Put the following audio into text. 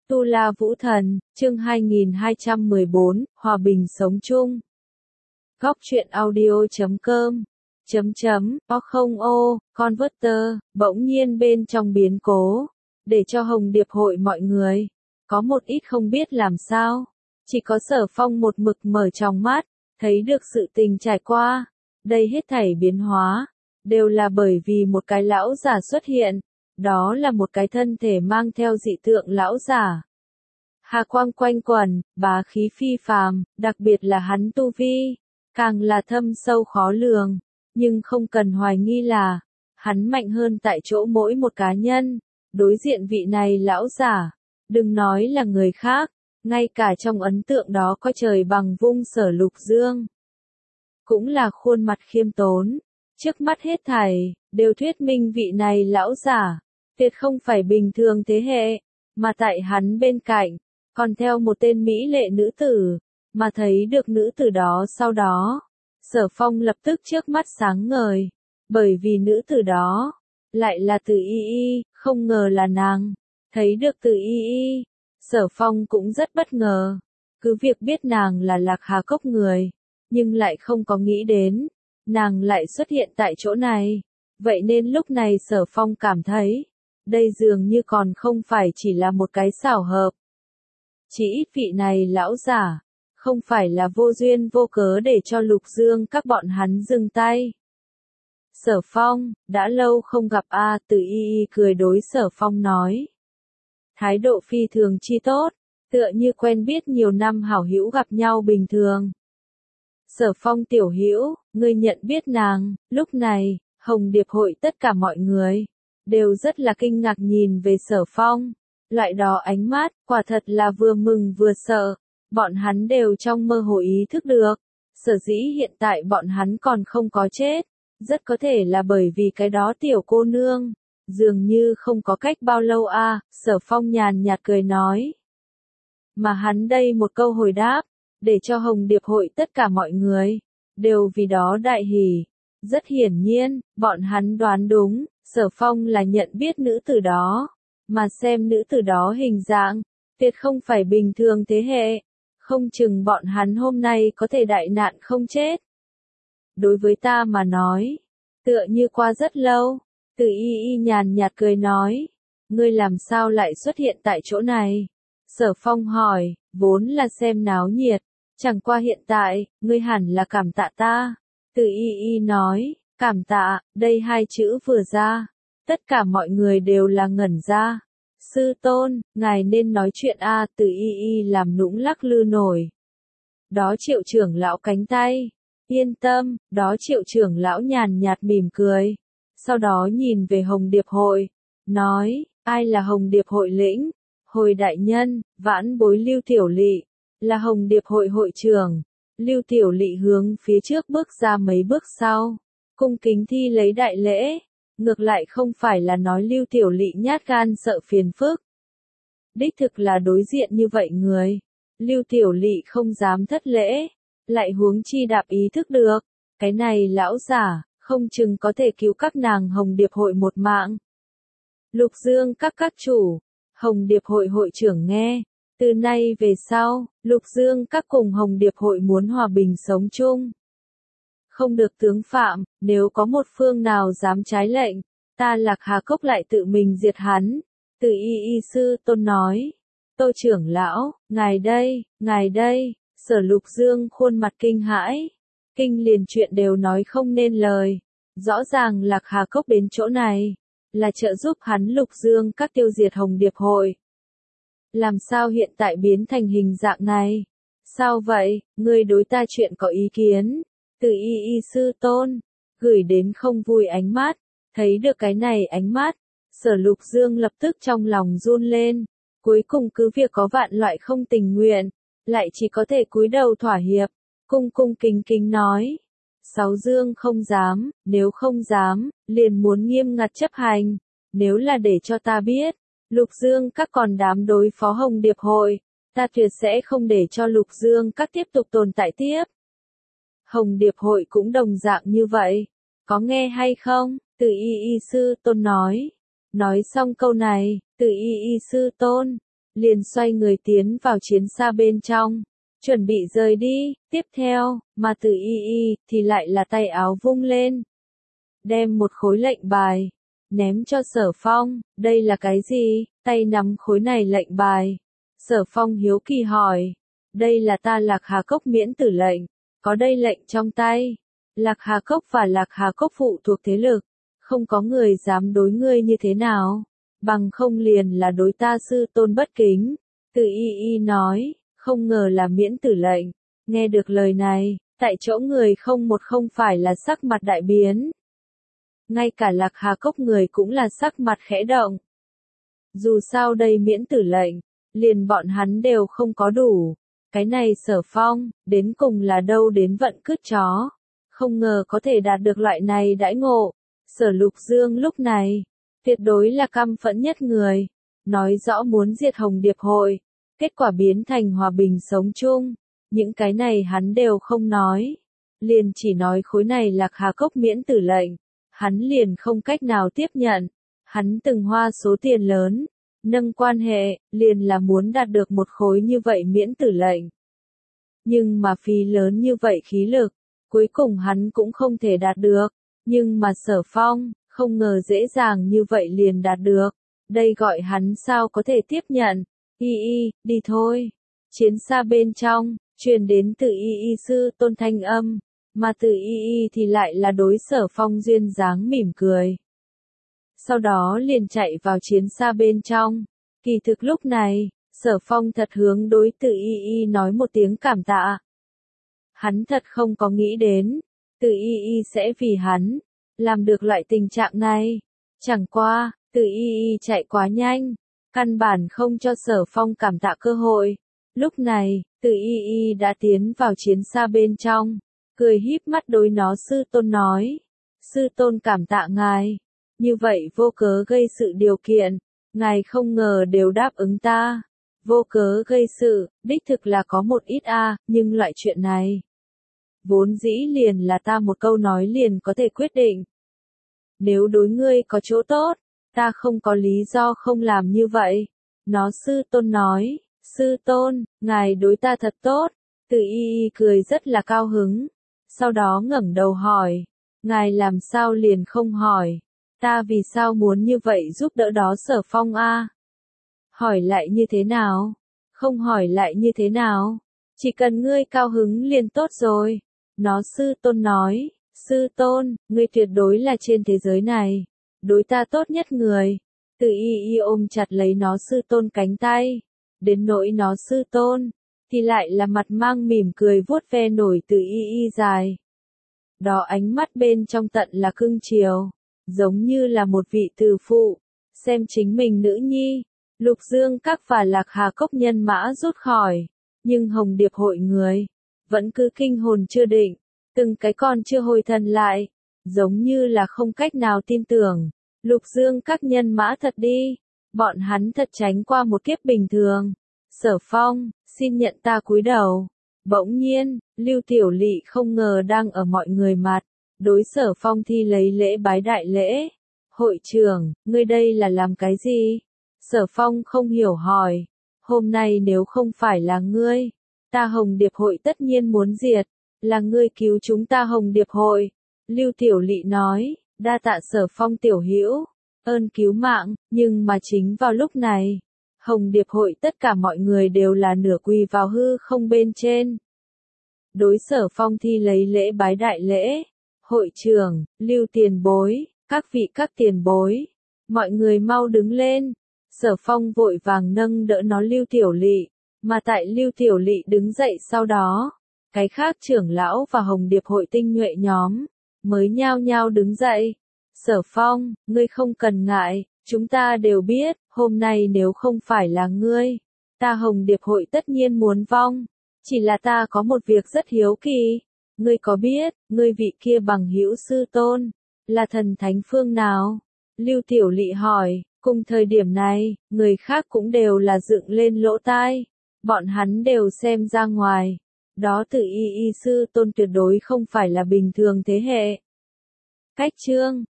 Tu La Vũ Thần, chương 2214, Hòa bình sống chung. Góc truyện audio.com Converter, bỗng nhiên bên trong biến cố, để cho Hồng Điệp hội mọi người, có một ít không biết làm sao, chỉ có Sở Phong một mực mở tròng mắt, thấy được sự tình trải qua, đây hết thảy biến hóa, đều là bởi vì một cái lão giả xuất hiện, đó là một cái thân thể mang theo dị tượng lão giả. Hà quang quanh quẩn, bá khí phi phàm, đặc biệt là hắn tu vi, càng là thâm sâu khó lường, nhưng không cần hoài nghi là, hắn mạnh hơn tại chỗ mỗi một cá nhân, đối diện vị này lão giả, đừng nói là người khác, ngay cả trong ấn tượng đó có trời bằng vung Sở Lục Dương. Cũng là khuôn mặt khiêm tốn, trước mắt hết thảy, đều thuyết minh vị này lão giả, tuyệt không phải bình thường thế hệ, mà tại hắn bên cạnh, còn theo một tên mỹ lệ nữ tử, mà thấy được nữ tử đó sau đó. Sở Phong lập tức trước mắt sáng ngời, bởi vì nữ tử đó, lại là Từ Y Y, không ngờ là nàng, thấy được Từ Y Y, Sở Phong cũng rất bất ngờ, cứ việc biết nàng là Lạc Hà Cốc người, nhưng lại không có nghĩ đến, nàng lại xuất hiện tại chỗ này, vậy nên lúc này Sở Phong cảm thấy, đây dường như còn không phải chỉ là một cái xảo hợp. Chỉ ít vị này lão giả, không phải là vô duyên vô cớ để cho Lục Dương các bọn hắn dừng tay. Sở Phong, đã lâu không gặp a, Từ Y Y cười đối Sở Phong nói. Thái độ phi thường chi tốt, tựa như quen biết nhiều năm hảo hữu gặp nhau bình thường. Sở Phong tiểu hữu, ngươi nhận biết nàng, lúc này, Hồng Điệp hội tất cả mọi người, đều rất là kinh ngạc nhìn về Sở Phong. Loại đó ánh mắt, quả thật là vừa mừng vừa sợ, bọn hắn đều trong mơ hồ ý thức được, sở dĩ hiện tại bọn hắn còn không có chết, rất có thể là bởi vì cái đó tiểu cô nương, dường như không có cách bao lâu a, Sở Phong nhàn nhạt cười nói. Mà hắn đây một câu hồi đáp, để cho Hồng Điệp hội tất cả mọi người, đều vì đó đại hỉ, rất hiển nhiên, bọn hắn đoán đúng, Sở Phong là nhận biết nữ tử đó. Mà xem nữ tử đó hình dạng, tuyệt không phải bình thường thế hệ, không chừng bọn hắn hôm nay có thể đại nạn không chết. Đối với ta mà nói, tựa như qua rất lâu, Từ Y Y nhàn nhạt cười nói, ngươi làm sao lại xuất hiện tại chỗ này? Sở Phong hỏi, vốn là xem náo nhiệt, chẳng qua hiện tại, ngươi hẳn là cảm tạ ta. Từ Y Y nói, cảm tạ, đây hai chữ vừa ra. Tất cả mọi người đều là ngẩn ra. Sư tôn, ngài nên nói chuyện a, Từ Y Y làm nũng lắc lư nổi. Đó Triệu trưởng lão cánh tay. Yên tâm, đó Triệu trưởng lão nhàn nhạt mỉm cười. Sau đó nhìn về Hồng Điệp hội. Nói, ai là Hồng Điệp hội lĩnh? Hồi đại nhân, vãn bối Lưu Tiểu Lị. Là Hồng Điệp hội hội trưởng. Lưu Tiểu Lị hướng phía trước bước ra mấy bước sau. Cung kính thi lấy đại lễ. Ngược lại không phải là nói Lưu Tiểu Lị nhát gan sợ phiền phức. Đích thực là đối diện như vậy người. Lưu Tiểu Lị không dám thất lễ, lại huống chi đạp ý thức được. Cái này lão giả, không chừng có thể cứu các nàng Hồng Điệp hội một mạng. Lục Dương các chủ, Hồng Điệp hội hội trưởng nghe. Từ nay về sau, Lục Dương các cùng Hồng Điệp hội muốn hòa bình sống chung. Không được tướng phạm, nếu có một phương nào dám trái lệnh, ta Lạc Hà Cốc lại tự mình diệt hắn. Từ Y Y sư tôn nói. Tô trưởng lão, ngài đây, Sở Lục Dương khuôn mặt kinh hãi. Kinh liền chuyện đều nói không nên lời. Rõ ràng Lạc Hà Cốc đến chỗ này, là trợ giúp hắn Lục Dương các tiêu diệt Hồng Điệp hội. Làm sao hiện tại biến thành hình dạng này? Sao vậy, ngươi đối ta chuyện có ý kiến? Từ Y Y sư tôn, gửi đến không vui ánh mắt, thấy được cái này ánh mắt, Sở Lục Dương lập tức trong lòng run lên, cuối cùng cứ việc có vạn loại không tình nguyện, lại chỉ có thể cúi đầu thỏa hiệp, cung kính nói. Sáu Dương không dám, nếu không dám, liền muốn nghiêm ngặt chấp hành, nếu là để cho ta biết, Lục Dương các còn đám đối phó Hồng Điệp hội, ta tuyệt sẽ không để cho Lục Dương các tiếp tục tồn tại tiếp. Hồng Điệp hội cũng đồng dạng như vậy, có nghe hay không? Từ Y Y sư tôn nói. Nói xong câu này, Từ Y Y sư tôn, liền xoay người tiến vào chiến xa bên trong, chuẩn bị rời đi. Tiếp theo, mà Từ Y Y thì lại là tay áo vung lên, đem một khối lệnh bài ném cho Sở Phong. Đây là cái gì? Tay nắm khối này lệnh bài. Sở Phong hiếu kỳ hỏi. Đây là ta Lạc Hà Cốc miễn tử lệnh. Có đây lệnh trong tay. Lạc Hà Cốc và Lạc Hà Cốc phụ thuộc thế lực. Không có người dám đối ngươi như thế nào. Bằng không liền là đối ta sư tôn bất kính. Từ Y Y nói, không ngờ là miễn tử lệnh. Nghe được lời này, tại chỗ người không phải là sắc mặt đại biến. Ngay cả Lạc Hà Cốc người cũng là sắc mặt khẽ động. Dù sao đây miễn tử lệnh, liền bọn hắn đều không có đủ. Cái này Sở Phong, đến cùng là đâu đến vận cứt chó. Không ngờ có thể đạt được loại này đãi ngộ. Sở Lục Dương lúc này, tuyệt đối là căm phẫn nhất người. Nói rõ muốn diệt Hồng Điệp Hội, kết quả biến thành hòa bình sống chung. Những cái này hắn đều không nói. Liền chỉ nói khối này Lạc Hà Cốc miễn tử lệnh. Hắn liền không cách nào tiếp nhận. Hắn từng hoa số tiền lớn, nâng quan hệ, liền là muốn đạt được một khối như vậy miễn tử lệnh. Nhưng mà phí lớn như vậy khí lực, cuối cùng hắn cũng không thể đạt được. Nhưng mà Sở Phong, không ngờ dễ dàng như vậy liền đạt được. Đây gọi hắn sao có thể tiếp nhận. Y Y, đi thôi. Chiến xa bên trong, truyền đến từ Y Y sư tôn thanh âm. Mà từ Y Y thì lại là đối Sở Phong duyên dáng mỉm cười. Sau đó liền chạy vào chiến xa bên trong. Kỳ thực lúc này, Sở Phong thật hướng đối từ Y Y nói một tiếng cảm tạ. Hắn thật không có nghĩ đến, từ Y Y sẽ vì hắn, làm được loại tình trạng này. Chẳng qua, từ Y Y chạy quá nhanh, căn bản không cho Sở Phong cảm tạ cơ hội. Lúc này, từ Y Y đã tiến vào chiến xa bên trong. Cười híp mắt đối nó sư tôn nói. Sư tôn cảm tạ ngài. Như vậy vô cớ gây sự điều kiện. Ngài không ngờ đều đáp ứng ta. Vô cớ gây sự, đích thực là có một ít nhưng loại chuyện này. Vốn dĩ liền là ta một câu nói liền có thể quyết định. Nếu đối ngươi có chỗ tốt, ta không có lý do không làm như vậy. Nó sư tôn nói. Sư tôn, ngài đối ta thật tốt. Từ Y Y cười rất là cao hứng. Sau đó ngẩng đầu hỏi, ngài làm sao liền không hỏi, ta vì sao muốn như vậy giúp đỡ đó Sở Phong Hỏi lại như thế nào? Không hỏi lại như thế nào? Chỉ cần ngươi cao hứng liền tốt rồi. Nó sư tôn nói, sư tôn, ngươi tuyệt đối là trên thế giới này, đối ta tốt nhất người. Từ Y Y ôm chặt lấy nó sư tôn cánh tay, đến nỗi nó sư tôn thì lại là mặt mang mỉm cười vuốt ve nổi từ Y Y dài. Đó ánh mắt bên trong tận là cưng chiều, giống như là một vị từ phụ, xem chính mình nữ nhi. Lục Dương Các và Lạc Hà Cốc nhân mã rút khỏi, nhưng Hồng Điệp Hội người, vẫn cứ kinh hồn chưa định, từng cái con chưa hồi thần lại, giống như là không cách nào tin tưởng. Lục Dương Các nhân mã thật đi, bọn hắn thật tránh qua một kiếp bình thường. Sở Phong, xin nhận ta cúi đầu. Bỗng nhiên, Lưu Tiểu Lị không ngờ đang ở mọi người mặt, đối Sở Phong thi lấy lễ bái đại lễ. Hội trưởng, ngươi đây là làm cái gì? Sở Phong không hiểu hỏi. Hôm nay nếu không phải là ngươi, ta Hồng Điệp Hội tất nhiên muốn diệt. Là ngươi cứu chúng ta Hồng Điệp Hội. Lưu Tiểu Lị nói, đa tạ Sở Phong tiểu hữu, ơn cứu mạng, nhưng mà chính vào lúc này, Hồng Điệp Hội tất cả mọi người đều là nửa quỳ vào hư không bên trên. Đối Sở Phong thi lấy lễ bái đại lễ. Hội trưởng, Lưu tiền bối, các vị các tiền bối, mọi người mau đứng lên. Sở Phong vội vàng nâng đỡ nó Lưu Tiểu Lị, mà tại Lưu Tiểu Lị đứng dậy sau đó, cái khác trưởng lão và Hồng Điệp Hội tinh nhuệ nhóm, mới nhao nhao đứng dậy. Sở Phong, ngươi không cần ngại, chúng ta đều biết, hôm nay nếu không phải là ngươi, ta Hồng Điệp Hội tất nhiên muốn vong. Chỉ là ta có một việc rất hiếu kỳ, ngươi có biết, ngươi vị kia bằng hữu sư tôn, là thần thánh phương nào? Lưu Tiểu Lị hỏi, cùng thời điểm này, người khác cũng đều là dựng lên lỗ tai, bọn hắn đều xem ra ngoài. Đó từ Y Y sư tôn tuyệt đối không phải là bình thường thế hệ. Cách chương